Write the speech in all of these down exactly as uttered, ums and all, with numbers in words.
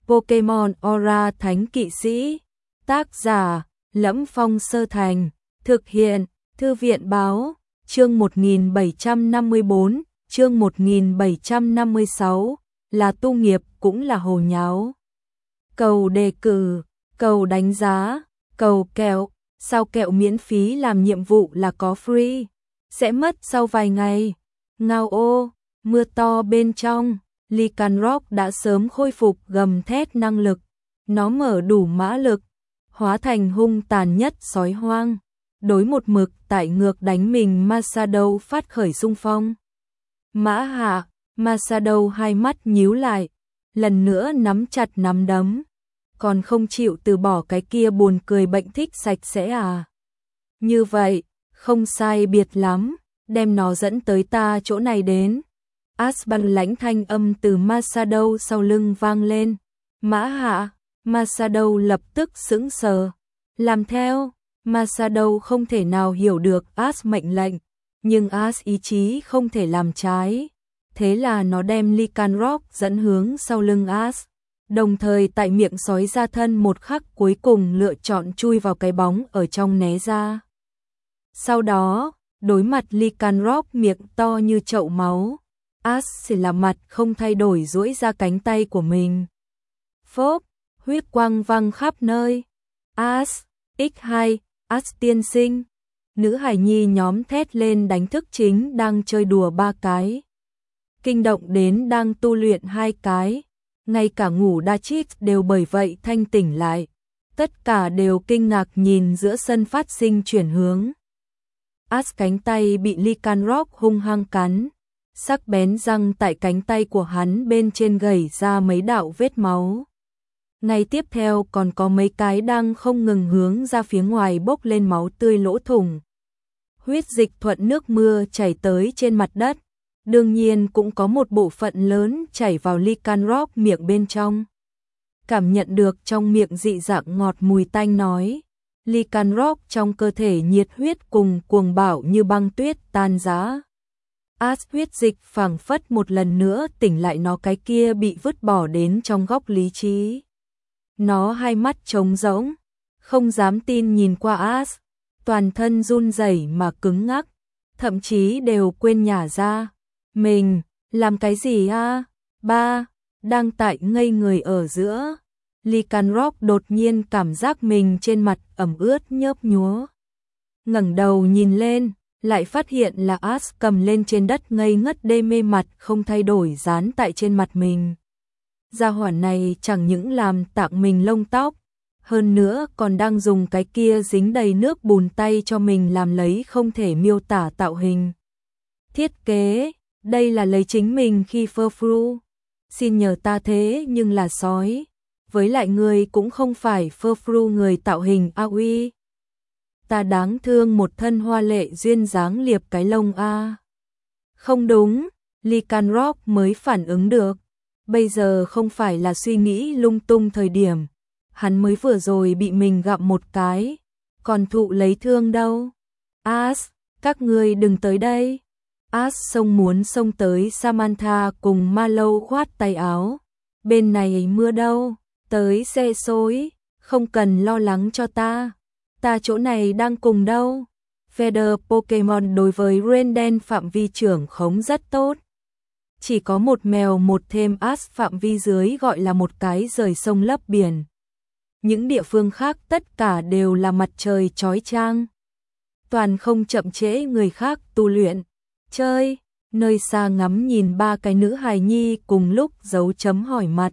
Pokemon Aura Thánh Kỵ Sĩ. Tác giả: Lẫm Phong Sơ Thành. Thực hiện: Thư viện báo. Chương một nghìn bảy trăm năm mươi bốn, chương một nghìn bảy trăm năm mươi sáu, là tu nghiệp cũng là hồ nháo. Cầu đề cử, cầu đánh giá, cầu kẹo, sao kẹo miễn phí làm nhiệm vụ là có free, sẽ mất sau vài ngày. Ngao ô, mưa to bên trong, Lycanroc đã sớm khôi phục gầm thét năng lực, nó mở đủ mã lực, hóa thành hung tàn nhất sói hoang. Đối một mực tại ngược đánh mình, Masadow phát khởi xung phong. Mã hạ, Masadow hai mắt nhíu lại, lần nữa nắm chặt nắm đấm, còn không chịu từ bỏ cái kia buồn cười bệnh thích sạch sẽ à. Như vậy, không sai biệt lắm, đem nó dẫn tới ta chỗ này đến. Asban lãnh thanh âm từ Masadow sau lưng vang lên. Mã hạ, Masadow lập tức sững sờ, làm theo. Masadow không thể nào hiểu được As mệnh lệnh, nhưng As ý chí không thể làm trái. Thế là nó đem Lycanroc dẫn hướng sau lưng As, đồng thời tại miệng sói ra thân một khắc cuối cùng lựa chọn chui vào cái bóng ở trong né ra. Sau đó, đối mặt Lycanroc miệng to như chậu máu, As chỉ là mặt không thay đổi duỗi ra cánh tay của mình. Phốp, huyết quang văng khắp nơi. As, nhân hai, As tiên sinh. Nữ hài nhi nhóm thét lên đánh thức chính đang chơi đùa ba cái, kinh động đến đang tu luyện hai cái, ngay cả ngủ đa chít đều bởi vậy thanh tỉnh lại. Tất cả đều kinh ngạc nhìn giữa sân phát sinh chuyển hướng. As cánh tay bị Lycanroc hung hăng cắn, sắc bén răng tại cánh tay của hắn bên trên gầy ra mấy đạo vết máu. Ngay tiếp theo còn có mấy cái đang không ngừng hướng ra phía ngoài bốc lên máu tươi lỗ thủng. Huyết dịch thuận nước mưa chảy tới trên mặt đất, đương nhiên cũng có một bộ phận lớn chảy vào Lycanroc miệng bên trong. Cảm nhận được trong miệng dị dạng ngọt mùi tanh nói, Lycanroc trong cơ thể nhiệt huyết cùng cuồng bạo như băng tuyết tan rã. As huyết dịch phảng phất một lần nữa tỉnh lại nó cái kia bị vứt bỏ đến trong góc lý trí. Nó hai mắt trống rỗng, không dám tin nhìn qua As, toàn thân run rẩy mà cứng ngắc, thậm chí đều quên nhả ra. Mình, làm cái gì a? Ba, đang tại ngây người ở giữa. Lycanroc đột nhiên cảm giác mình trên mặt ẩm ướt nhớp nhúa. Ngẩng đầu nhìn lên, lại phát hiện là As cầm lên trên đất ngây ngất đê mê mặt không thay đổi dán tại trên mặt mình. Gia hỏa này chẳng những làm tạng mình lông tóc, hơn nữa còn đang dùng cái kia dính đầy nước bùn tay cho mình làm lấy không thể miêu tả tạo hình. Thiết kế, đây là lấy chính mình khi phơ phru. Xin nhờ ta thế nhưng là sói. Với lại người cũng không phải phơ phru người tạo hình a uy. Ta đáng thương một thân hoa lệ duyên dáng liệp cái lông a. Không đúng, Lycanroc mới phản ứng được. Bây giờ không phải là suy nghĩ lung tung thời điểm. Hắn mới vừa rồi bị mình gặm một cái, còn thụ lấy thương đâu. As, các ngươi đừng tới đây. As xông muốn xông tới Samantha cùng Mallow khoát tay áo. Bên này mưa đâu, tới xe xối, không cần lo lắng cho ta. Ta chỗ này đang cùng đâu. Feather Pokemon đối với Renden phạm vi trưởng khống rất tốt. Chỉ có một mèo một thêm As phạm vi dưới gọi là một cái rời sông lấp biển. Những địa phương khác tất cả đều là mặt trời chói chang. Toàn không chậm trễ người khác tu luyện, chơi. Nơi xa ngắm nhìn ba cái nữ hài nhi cùng lúc dấu chấm hỏi mặt.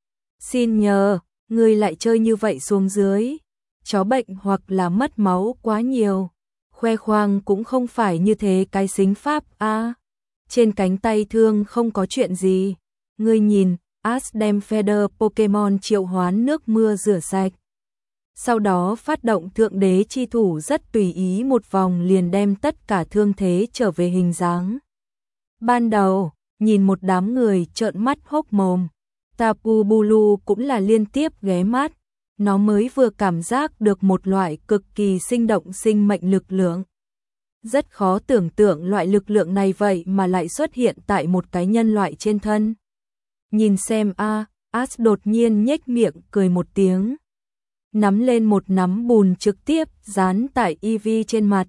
Xin nhờ, người lại chơi như vậy xuống dưới. Chó bệnh hoặc là mất máu quá nhiều. Khoe khoang cũng không phải như thế cái xính pháp a. À, trên cánh tay thương không có chuyện gì. Ngươi nhìn, As đem Feather Pokemon triệu hoán nước mưa rửa sạch. Sau đó phát động thượng đế chi thủ rất tùy ý một vòng liền đem tất cả thương thế trở về hình dáng. Ban đầu, nhìn một đám người trợn mắt hốc mồm. Tapu Bulu cũng là liên tiếp ghé mắt. Nó mới vừa cảm giác được một loại cực kỳ sinh động sinh mệnh lực lượng. Rất khó tưởng tượng loại lực lượng này vậy mà lại xuất hiện tại một cái nhân loại trên thân. Nhìn xem a, Ash đột nhiên nhếch miệng cười một tiếng, nắm lên một nắm bùn trực tiếp dán tại Ivy trên mặt.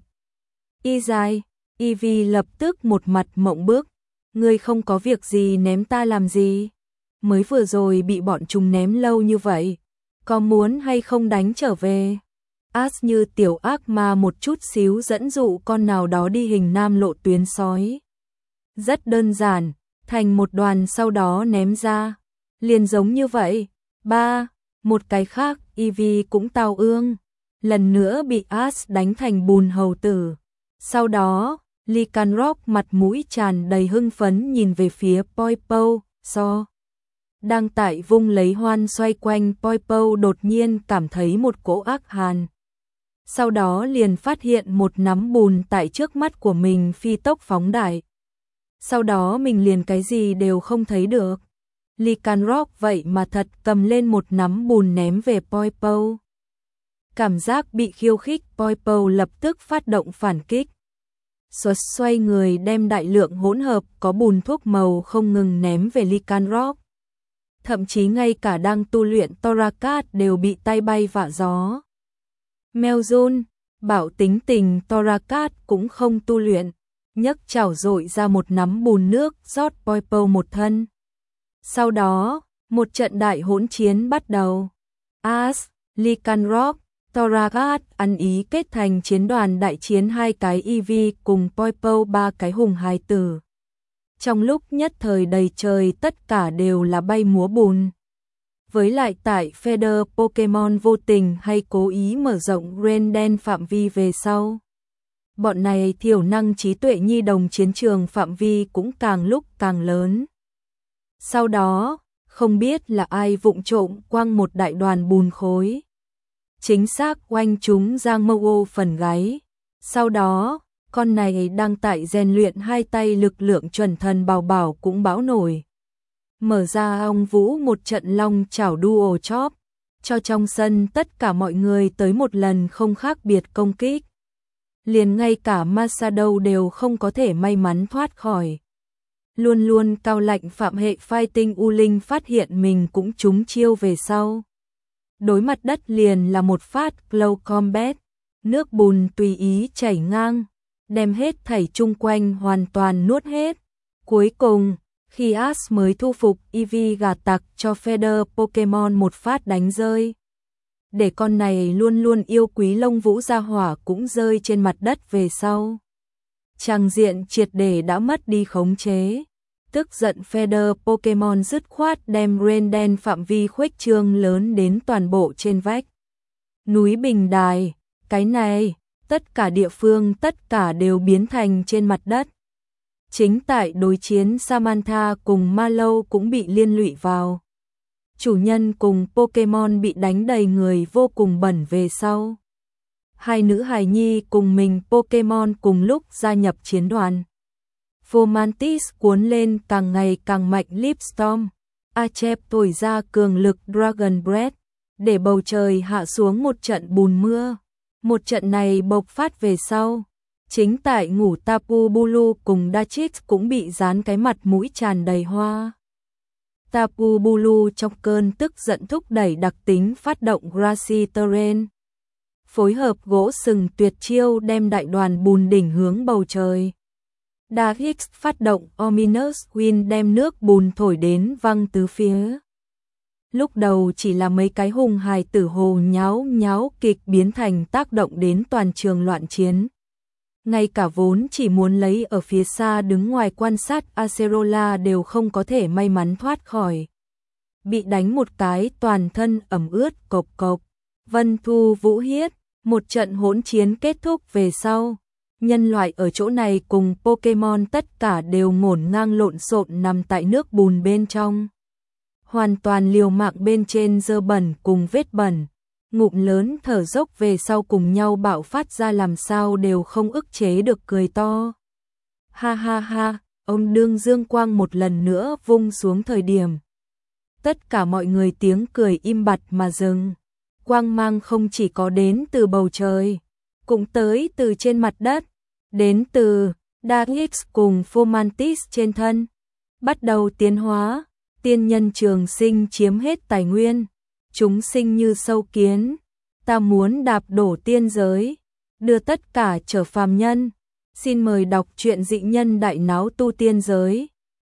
Y dài, Ivy lập tức một mặt mộng bức, ngươi không có việc gì ném ta làm gì? Mới vừa rồi bị bọn chúng ném lâu như vậy, có muốn hay không đánh trở về? Ash như tiểu ác ma một chút xíu dẫn dụ con nào đó đi hình nam lộ tuyến sói. Rất đơn giản, thành một đoàn sau đó ném ra. Liền giống như vậy. Ba, một cái khác, Ivy cũng tao ương. Lần nữa bị Ash đánh thành bùn hầu tử. Sau đó, Lycanroc mặt mũi tràn đầy hưng phấn nhìn về phía Poipo, so. Đang tại vung lấy hoan xoay quanh Poipo đột nhiên cảm thấy một cỗ ác hàn. Sau đó liền phát hiện một nắm bùn tại trước mắt của mình phi tốc phóng đại. Sau đó mình liền cái gì đều không thấy được. Lycanroc vậy mà thật cầm lên một nắm bùn ném về Poipo. Cảm giác bị khiêu khích, Poipo lập tức phát động phản kích. Xuất xoay người đem đại lượng hỗn hợp có bùn thuốc màu không ngừng ném về Lycanroc. Thậm chí ngay cả đang tu luyện Torakat đều bị tay bay vạ gió. Meljun, bảo tính tình Torakat cũng không tu luyện, nhấc chảo dội ra một nắm bùn nước rót Poipo một thân. Sau đó, một trận đại hỗn chiến bắt đầu. Ash, Lycanroc, Torakat ăn ý kết thành chiến đoàn đại chiến hai cái Ivy cùng Poipo ba cái hùng hài tử. Trong lúc nhất thời đầy trời tất cả đều là bay múa bùn. Với lại tại Feather Pokemon vô tình hay cố ý mở rộng Renden phạm vi về sau. Bọn này thiểu năng trí tuệ nhi đồng chiến trường phạm vi cũng càng lúc càng lớn. Sau đó, không biết là ai vụng trộm quăng một đại đoàn bùn khối. Chính xác oanh chúng Giang Mâu phần gáy. Sau đó, con này đang tại rèn luyện hai tay lực lượng chuẩn thần bảo bảo cũng bão nổi. Mở ra ông Vũ một trận long chảo duo chop, cho trong sân tất cả mọi người tới một lần không khác biệt công kích. Liền ngay cả Masado đều không có thể may mắn thoát khỏi. Luôn luôn cao lạnh phạm hệ fighting U Linh phát hiện mình cũng trúng chiêu về sau. Đối mặt đất liền là một phát close combat, nước bùn tùy ý chảy ngang, đem hết thảy chung quanh hoàn toàn nuốt hết. Cuối cùng, khi Ash mới thu phục Eevee gà tặc cho Feather Pokemon một phát đánh rơi. Để con này luôn luôn yêu quý lông vũ gia hỏa cũng rơi trên mặt đất về sau. Tràng diện triệt để đã mất đi khống chế. Tức giận Feather Pokemon dứt khoát đem Renden phạm vi khuếch trương lớn đến toàn bộ trên vách. Núi Bình Đài, cái này, tất cả địa phương tất cả đều biến thành trên mặt đất. Chính tại đối chiến Samantha cùng Mallow cũng bị liên lụy vào. Chủ nhân cùng Pokemon bị đánh đầy người vô cùng bẩn về sau. Hai nữ hài nhi cùng mình Pokemon cùng lúc gia nhập chiến đoàn. Fomantis cuốn lên càng ngày càng mạnh Lipstorm. Achep thổi ra cường lực Dragon Breath, để bầu trời hạ xuống một trận bùn mưa. Một trận này bộc phát về sau. Chính tại ngủ Tapu Bulu cùng Dachit cũng bị dán cái mặt mũi tràn đầy hoa. Tapu Bulu trong cơn tức giận thúc đẩy đặc tính phát động Grassy Terrain. Phối hợp gỗ sừng tuyệt chiêu đem đại đoàn bùn đỉnh hướng bầu trời. Dachit phát động Ominous Wind đem nước bùn thổi đến văng tứ phía. Lúc đầu chỉ là mấy cái hùng hài tử hồ nháo nháo kịch biến thành tác động đến toàn trường loạn chiến. Ngay cả vốn chỉ muốn lấy ở phía xa đứng ngoài quan sát Acerola đều không có thể may mắn thoát khỏi. Bị đánh một cái toàn thân ẩm ướt cộc cộc. Vân Thu Vũ Hiết, một trận hỗn chiến kết thúc về sau. Nhân loại ở chỗ này cùng Pokemon tất cả đều ngổn ngang lộn xộn nằm tại nước bùn bên trong. Hoàn toàn liều mạng bên trên dơ bẩn cùng vết bẩn. Ngụm lớn thở dốc về sau cùng nhau bạo phát ra làm sao đều không ức chế được cười to. Ha ha ha, ông đương dương quang một lần nữa vung xuống thời điểm. Tất cả mọi người tiếng cười im bặt mà dừng. Quang mang không chỉ có đến từ bầu trời, cũng tới từ trên mặt đất, đến từ Darkness cùng Fomantis trên thân. Bắt đầu tiến hóa, tiên nhân trường sinh chiếm hết tài nguyên, chúng sinh như sâu kiến, ta muốn đạp đổ tiên giới, đưa tất cả trở phàm nhân. Xin mời đọc truyện Dị Nhân Đại Náo Tu Tiên Giới.